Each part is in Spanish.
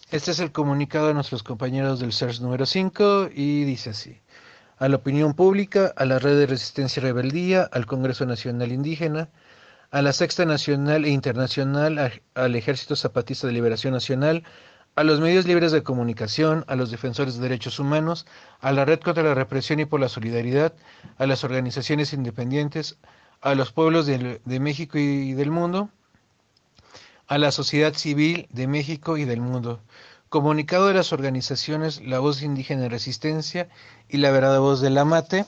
Este es el comunicado de nuestros compañeros del CERS número 5 y dice así. A la opinión pública, a la Red de Resistencia y Rebeldía, al Congreso Nacional Indígena, a la Sexta Nacional e Internacional, al Ejército Zapatista de Liberación Nacional, a los medios libres de comunicación, a los defensores de derechos humanos, a la Red contra la Represión y por la Solidaridad, a las organizaciones independientes, a los pueblos de México y del mundo, a la sociedad civil de México y del mundo. Comunicado de las organizaciones La Voz Indígena de Resistencia y La Verdadera Voz del Amate,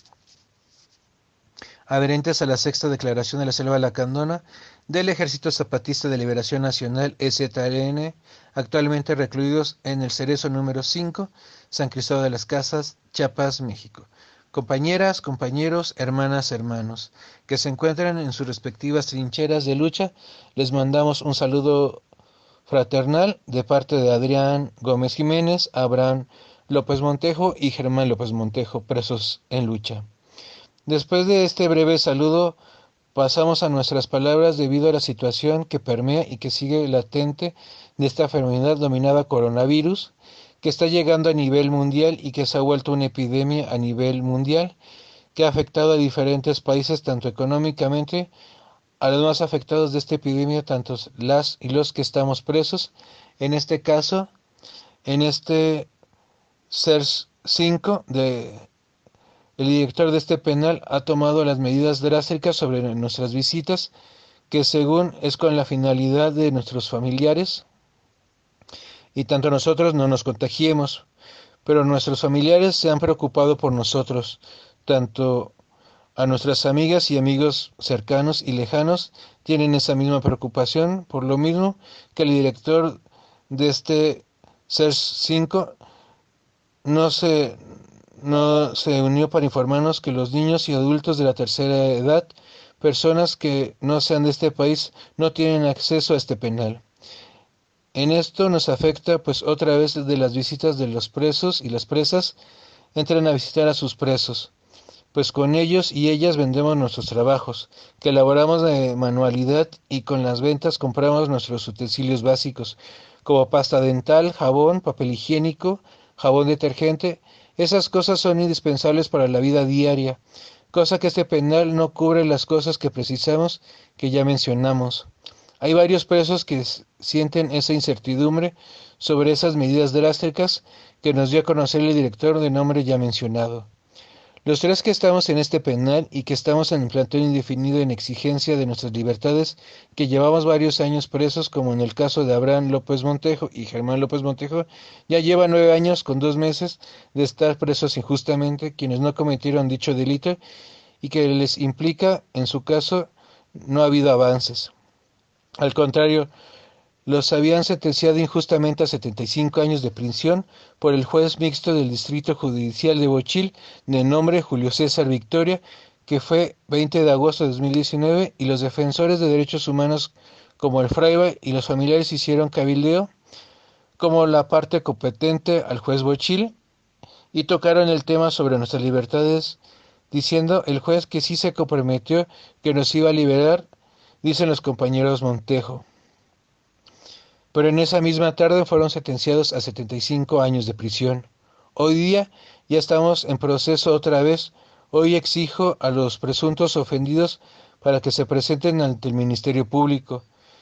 adherentes a la Sexta Declaración de la Selva Lacandona, del Ejército Zapatista de Liberación Nacional (EZLN), actualmente recluidos en el Cerezo número 5, San Cristóbal de las Casas, Chiapas, México. Compañeras, compañeros, hermanas, hermanos, que se encuentran en sus respectivas trincheras de lucha, les mandamos un saludo fraternal de parte de Adrián Gómez Jiménez, Abraham López Montejo y Germán López Montejo, presos en lucha. Después de este breve saludo, pasamos a nuestras palabras debido a la situación que permea y que sigue latente de esta enfermedad dominada coronavirus, que está llegando a nivel mundial y que se ha vuelto una epidemia a nivel mundial, que ha afectado a diferentes países tanto económicamente, a los más afectados de esta epidemia, tanto las y los que estamos presos, en este caso, en este CERS 5 de el director de este penal ha tomado las medidas drásticas sobre nuestras visitas, que según es con la finalidad de nuestros familiares, y tanto nosotros no nos contagiemos, pero nuestros familiares se han preocupado por nosotros, tanto a nuestras amigas y amigos cercanos y lejanos tienen esa misma preocupación, por lo mismo que el director de este CERS 5 no se, no se unió para informarnos que los niños y adultos de la tercera edad, personas que no sean de este país, no tienen acceso a este penal. En esto nos afecta, pues otra vez de las visitas de los presos y las presas entran a visitar a sus presos, pues con ellos y ellas vendemos nuestros trabajos, que elaboramos de manualidad y con las ventas compramos nuestros utensilios básicos, como pasta dental, jabón, papel higiénico, jabón detergente. Esas cosas son indispensables para la vida diaria, cosa que este penal no cubre las cosas que precisamos que ya mencionamos. Hay varios presos que sienten esa incertidumbre sobre esas medidas drásticas que nos dio a conocer el director de nombre ya mencionado. Los tres que estamos en este penal y que estamos en el plantón indefinido en exigencia de nuestras libertades, que llevamos varios años presos, como en el caso de Abraham López Montejo y Germán López Montejo, ya llevan 9 años con 2 meses de estar presos injustamente, quienes no cometieron dicho delito y que les implica, en su caso, no ha habido avances. Al contrario, los habían sentenciado injustamente a 75 años de prisión por el juez mixto del Distrito Judicial de Bochil, de nombre Julio César Victoria, que fue 20 de agosto de 2019, y los defensores de derechos humanos como el Fraiba y los familiares hicieron cabildeo como la parte competente al juez Bochil y tocaron el tema sobre nuestras libertades, diciendo el juez que sí se comprometió que nos iba a liberar, dicen los compañeros Montejo, pero en esa misma tarde fueron sentenciados a 75 años de prisión. Hoy día ya estamos en proceso otra vez. Hoy exijo a los presuntos ofendidos para que se presenten ante el Ministerio Público.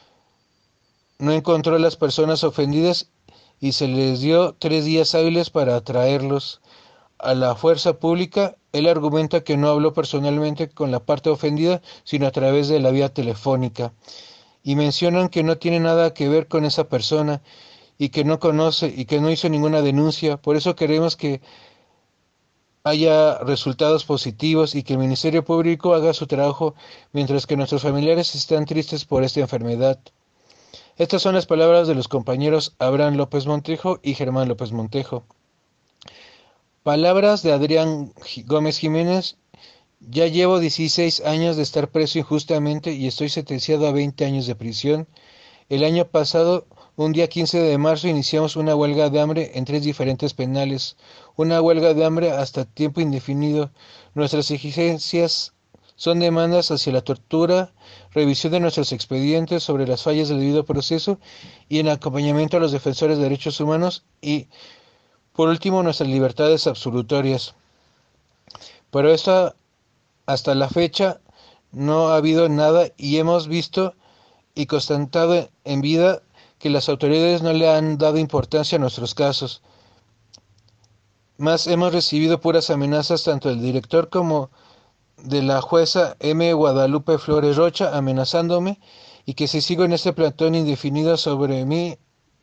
No encontró a las personas ofendidas y se les dio 3 días hábiles para traerlos a la fuerza pública. Él argumenta que no habló personalmente con la parte ofendida, sino a través de la vía telefónica. Y mencionan que no tiene nada que ver con esa persona y que no conoce y que no hizo ninguna denuncia. Por eso queremos que haya resultados positivos y que el Ministerio Público haga su trabajo mientras que nuestros familiares están tristes por esta enfermedad. Estas son las palabras de los compañeros Abraham López Montejo y Germán López Montejo. Palabras de Adrián Gómez Jiménez. Ya llevo 16 años de estar preso injustamente y estoy sentenciado a 20 años de prisión. El año pasado, un día 15 de marzo, iniciamos una huelga de hambre en 3 diferentes penales, una huelga de hambre hasta tiempo indefinido. Nuestras exigencias son demandas hacia la tortura, revisión de nuestros expedientes sobre las fallas del debido proceso y en acompañamiento a los defensores de derechos humanos y, por último, nuestras libertades absolutorias. Pero esto, hasta la fecha, no ha habido nada y hemos visto y constatado en vida que las autoridades no le han dado importancia a nuestros casos. Más hemos recibido puras amenazas tanto del director como de la jueza M. Guadalupe Flores Rocha amenazándome y que si sigo en este plantón indefinido sobre mí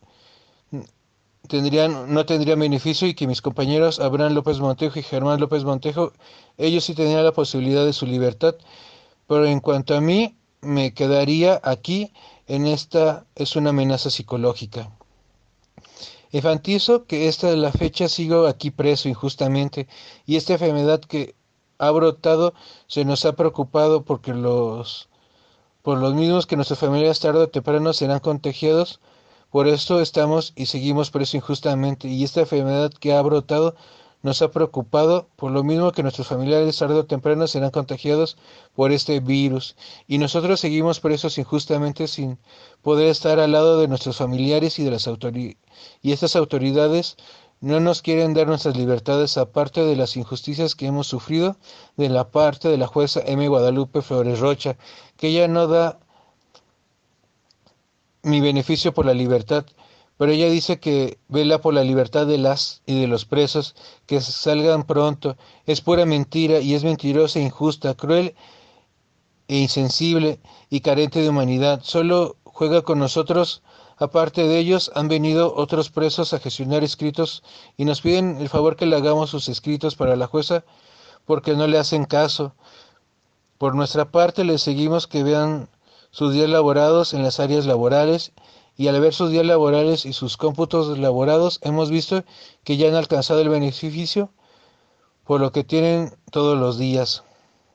no tendrían beneficio y que mis compañeros Abraham López Montejo y Germán López Montejo, ellos sí tendrían la posibilidad de su libertad, pero en cuanto a mí, me quedaría aquí, en esta es una amenaza psicológica. Enfatizo que esta es la fecha sigo aquí preso injustamente y esta enfermedad que ha brotado se nos ha preocupado por los mismos que nuestras familias tarde o temprano serán contagiados. Por esto estamos y seguimos presos injustamente y esta enfermedad que ha brotado nos ha preocupado por lo mismo que nuestros familiares tarde o temprano serán contagiados por este virus y nosotros seguimos presos injustamente sin poder estar al lado de nuestros familiares y de las autoridades y estas autoridades no nos quieren dar nuestras libertades aparte de las injusticias que hemos sufrido de la parte de la jueza M. Guadalupe Flores Rocha, que ella no da mi beneficio por la libertad, pero ella dice que vela por la libertad de las y de los presos, que salgan pronto. Es pura mentira y es mentirosa e injusta, cruel e insensible y carente de humanidad. Solo juega con nosotros. Aparte de ellos, han venido otros presos a gestionar escritos y nos piden el favor que le hagamos sus escritos para la jueza porque no le hacen caso. Por nuestra parte, les seguimos que vean sus días laborados en las áreas laborales y al ver sus días laborales y sus cómputos laborados hemos visto que ya han alcanzado el beneficio por lo que tienen todos los días.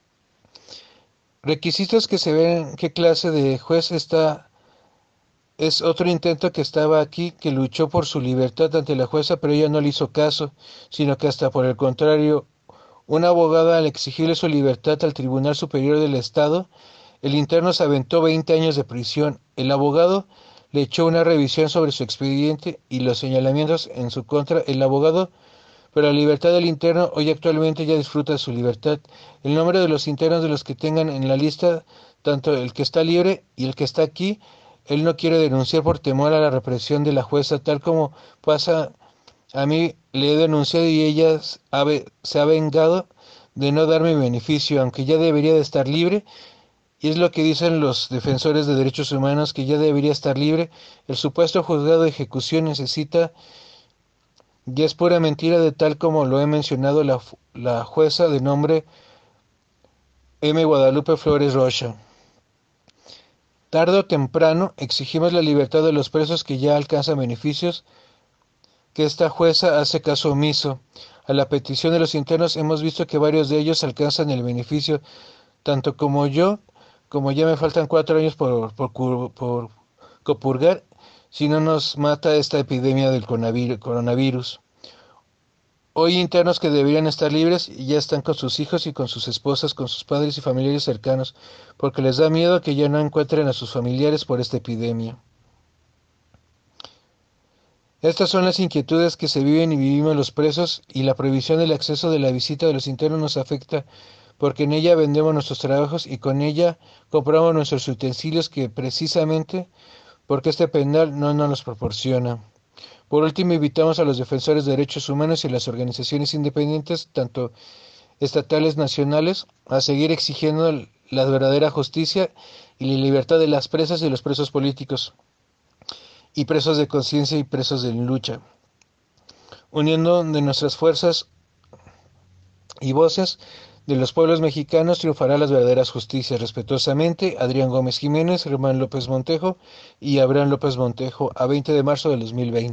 Requisitos que se ven qué clase de juez está. Es otro intento que estaba aquí, que luchó por su libertad ante la jueza, pero ella no le hizo caso, sino que hasta por el contrario, una abogada al exigirle su libertad al Tribunal Superior del Estado, el interno se aventó 20 años de prisión. El abogado le echó una revisión sobre su expediente y los señalamientos en su contra. El abogado, pero la libertad del interno hoy actualmente ya disfruta de su libertad. El nombre de los internos de los que tengan en la lista, tanto el que está libre y el que está aquí, él no quiere denunciar por temor a la represión de la jueza, tal como pasa a mí, le he denunciado y ella se ha vengado de no darme beneficio, aunque ya debería de estar libre. Y es lo que dicen los defensores de derechos humanos, que ya debería estar libre. El supuesto juzgado de ejecución necesita, ya es pura mentira, de tal como lo he mencionado la jueza de nombre M. Guadalupe Flores Rocha. Tarde o temprano exigimos la libertad de los presos que ya alcanzan beneficios, que esta jueza hace caso omiso. A la petición de los internos hemos visto que varios de ellos alcanzan el beneficio, tanto como yo, como ya me faltan 4 años por copurgar, si no nos mata esta epidemia del coronavirus. Hoy internos que deberían estar libres y ya están con sus hijos y con sus esposas, con sus padres y familiares cercanos, porque les da miedo que ya no encuentren a sus familiares por esta epidemia. Estas son las inquietudes que se viven y vivimos los presos y la prohibición del acceso de la visita de los internos nos afecta porque en ella vendemos nuestros trabajos y con ella compramos nuestros utensilios que precisamente porque este penal no nos los proporciona. Por último, invitamos a los defensores de derechos humanos y las organizaciones independientes, tanto estatales nacionales, a seguir exigiendo la verdadera justicia y la libertad de las presas y los presos políticos, y presos de conciencia y presos de lucha. Uniendo de nuestras fuerzas y voces de los pueblos mexicanos triunfará las verdaderas justicias. Respetuosamente, Adrián Gómez Jiménez, Germán López Montejo y Abraham López Montejo, a 20 de marzo de 2020.